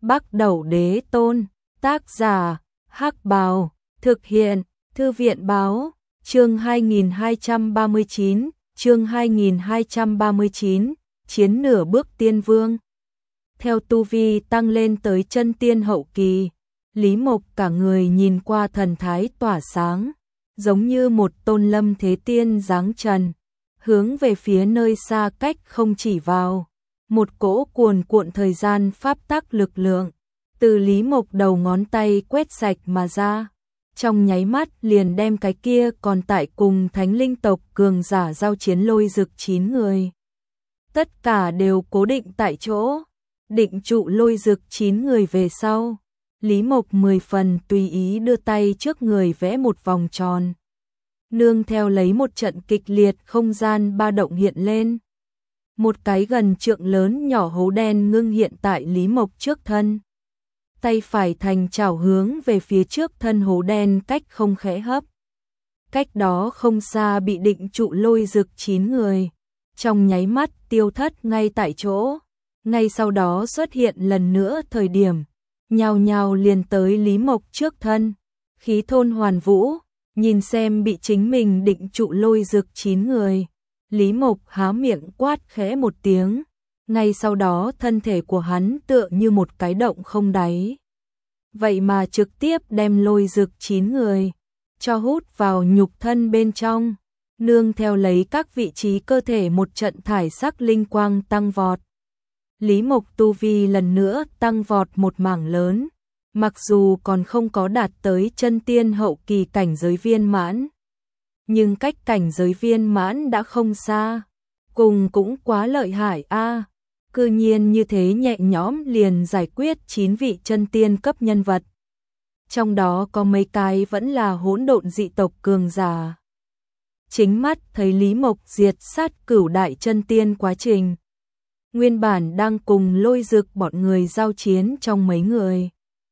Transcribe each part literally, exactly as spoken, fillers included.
Bắc Đẩu Đế Tôn, tác giả, Hắc Bào, thực hiện, Thư viện báo, chương hai nghìn hai trăm ba mươi chín, chương hai nghìn hai trăm ba mươi chín, chiến nửa bước tiên vương. Theo tu vi tăng lên tới chân tiên hậu kỳ, Lý Mộc cả người nhìn qua thần thái tỏa sáng, giống như một tôn lâm thế tiên giáng trần, hướng về phía nơi xa cách không chỉ vào. Một cỗ cuồn cuộn thời gian pháp tắc lực lượng, từ Lý Mộc đầu ngón tay quét sạch mà ra, trong nháy mắt liền đem cái kia còn tại cùng thánh linh tộc cường giả giao chiến lôi dực chín người. Tất cả đều cố định tại chỗ, định trụ lôi dực chín người về sau. Lý Mộc mười phần tùy ý đưa tay trước người vẽ một vòng tròn. Nương theo lấy một trận kịch liệt không gian ba động hiện lên. Một cái gần trượng lớn nhỏ hố đen ngưng hiện tại Lý Mộc trước thân. Tay phải thành chảo hướng về phía trước thân hố đen cách không khẽ hấp. Cách đó không xa bị định trụ lôi dực chín người. Trong nháy mắt tiêu thất ngay tại chỗ. Ngay sau đó xuất hiện lần nữa thời điểm. Nhào nhào liền tới Lý Mộc trước thân. Khí thôn hoàn vũ. Nhìn xem bị chính mình định trụ lôi dực chín người. Lý Mộc há miệng quát khẽ một tiếng, ngay sau đó thân thể của hắn tựa như một cái động không đáy. Vậy mà trực tiếp đem lôi dực chín người, cho hút vào nhục thân bên trong, nương theo lấy các vị trí cơ thể một trận thải sắc linh quang tăng vọt. Lý Mộc tu vi lần nữa tăng vọt một mảng lớn, mặc dù còn không có đạt tới chân tiên hậu kỳ cảnh giới viên mãn. Nhưng cách cảnh giới viên mãn đã không xa, cùng cũng quá lợi hại a. À, cư nhiên như thế nhẹ nhõm liền giải quyết chín vị chân tiên cấp nhân vật. Trong đó có mấy cái vẫn là hỗn độn dị tộc cường giả. Chính mắt thấy Lý Mộc diệt sát cửu đại chân tiên quá trình. Nguyên bản đang cùng lôi dực bọn người giao chiến trong mấy người.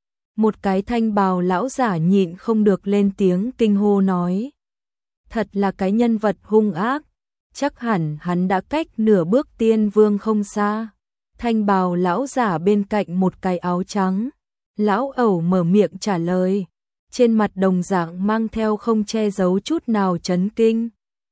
Một cái thanh bào lão giả nhịn không được lên tiếng kinh hô nói. Thật là cái nhân vật hung ác, chắc hẳn hắn đã cách nửa bước tiên vương không xa. Thanh bào lão giả bên cạnh một cái áo trắng, lão ẩu mở miệng trả lời, trên mặt đồng dạng mang theo không che giấu chút nào chấn kinh.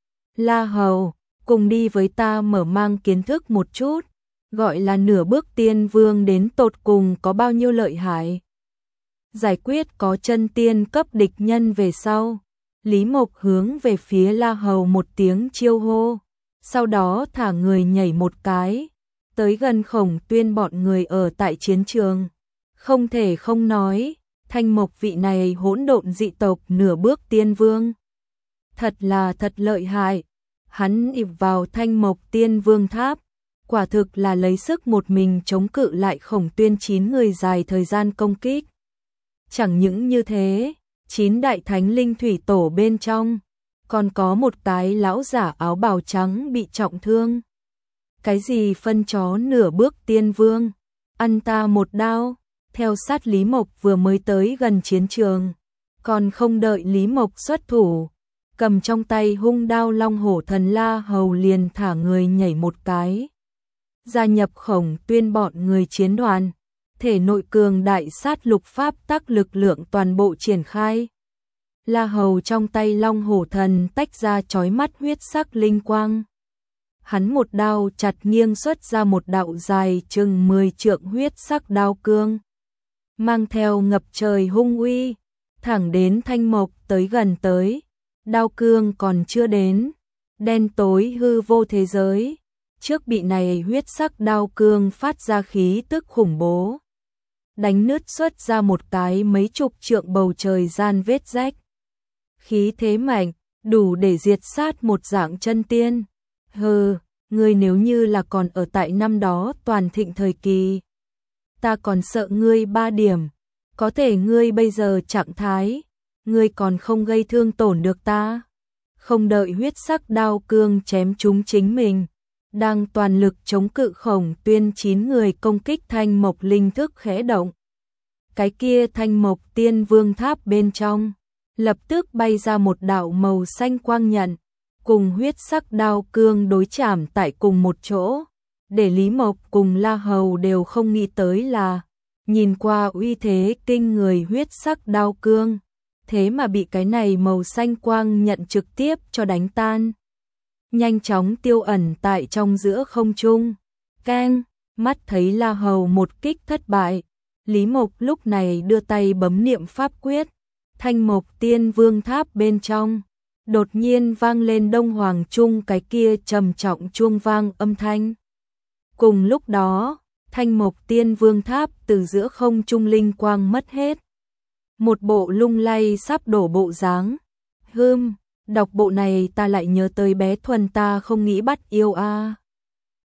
La Hầu, cùng đi với ta mở mang kiến thức một chút, gọi là nửa bước tiên vương đến tột cùng có bao nhiêu lợi hại. Giải quyết có chân tiên cấp địch nhân về sau. Lý Mộc hướng về phía La Hầu một tiếng chiêu hô, sau đó thả người nhảy một cái, tới gần Khổng Tuyên bọn người ở tại chiến trường. Không thể không nói, Thanh Mộc vị này hỗn độn dị tộc nửa bước tiên vương. Thật là thật lợi hại, hắn ịp vào Thanh Mộc tiên vương tháp, quả thực là lấy sức một mình chống cự lại Khổng Tuyên chín người dài thời gian công kích. Chẳng những như thế, chín đại thánh linh thủy tổ bên trong, còn có một cái lão giả áo bào trắng bị trọng thương. Cái gì phân chó nửa bước tiên vương, ăn ta một đao, theo sát Lý Mộc vừa mới tới gần chiến trường, còn không đợi Lý Mộc xuất thủ, cầm trong tay hung đao long hổ thần La Hầu liền thả người nhảy một cái. Gia nhập Khổng Tuyên bọn người chiến đoàn. Thể nội cường đại sát lục pháp tắc lực lượng toàn bộ triển khai. La Hầu trong tay long hổ thần tách ra chói mắt huyết sắc linh quang. Hắn một đao chặt nghiêng xuất ra một đạo dài chừng mười trượng huyết sắc đao cương. Mang theo ngập trời hung uy, thẳng đến Thanh Mộc tới gần tới. Đao cương còn chưa đến, đen tối hư vô thế giới. Trước bị này huyết sắc đao cương phát ra khí tức khủng bố. Đánh nứt xuất ra một cái mấy chục trượng bầu trời gian vết rách. Khí thế mạnh, đủ để diệt sát một dạng chân tiên. Hừ, ngươi nếu như là còn ở tại năm đó toàn thịnh thời kỳ. Ta còn sợ ngươi ba điểm, có thể ngươi bây giờ trạng thái, ngươi còn không gây thương tổn được ta. Không đợi huyết sắc đao cương chém trúng chính mình. Đang toàn lực chống cự Khổng Tuyên chín người công kích Thanh Mộc linh thức khẽ động. Cái kia Thanh Mộc tiên vương tháp bên trong, lập tức bay ra một đạo màu xanh quang nhận, cùng huyết sắc đao cương đối chạm tại cùng một chỗ, để Lý Mộc cùng La Hầu đều không nghĩ tới là, nhìn qua uy thế kinh người huyết sắc đao cương, thế mà bị cái này màu xanh quang nhận trực tiếp cho đánh tan. Nhanh chóng tiêu ẩn tại trong giữa không trung. Keng, mắt thấy La Hầu một kích thất bại, Lý Mộc lúc này đưa tay bấm niệm pháp quyết, Thanh Mộc Tiên Vương Tháp bên trong đột nhiên vang lên Đông Hoàng Trung cái kia trầm trọng chuông vang âm thanh. Cùng lúc đó, Thanh Mộc Tiên Vương Tháp từ giữa không trung linh quang mất hết. Một bộ lung lay sắp đổ bộ dáng. Hưm, đọc bộ này ta lại nhớ tới bé Thuần ta không nghĩ bắt yêu a. À.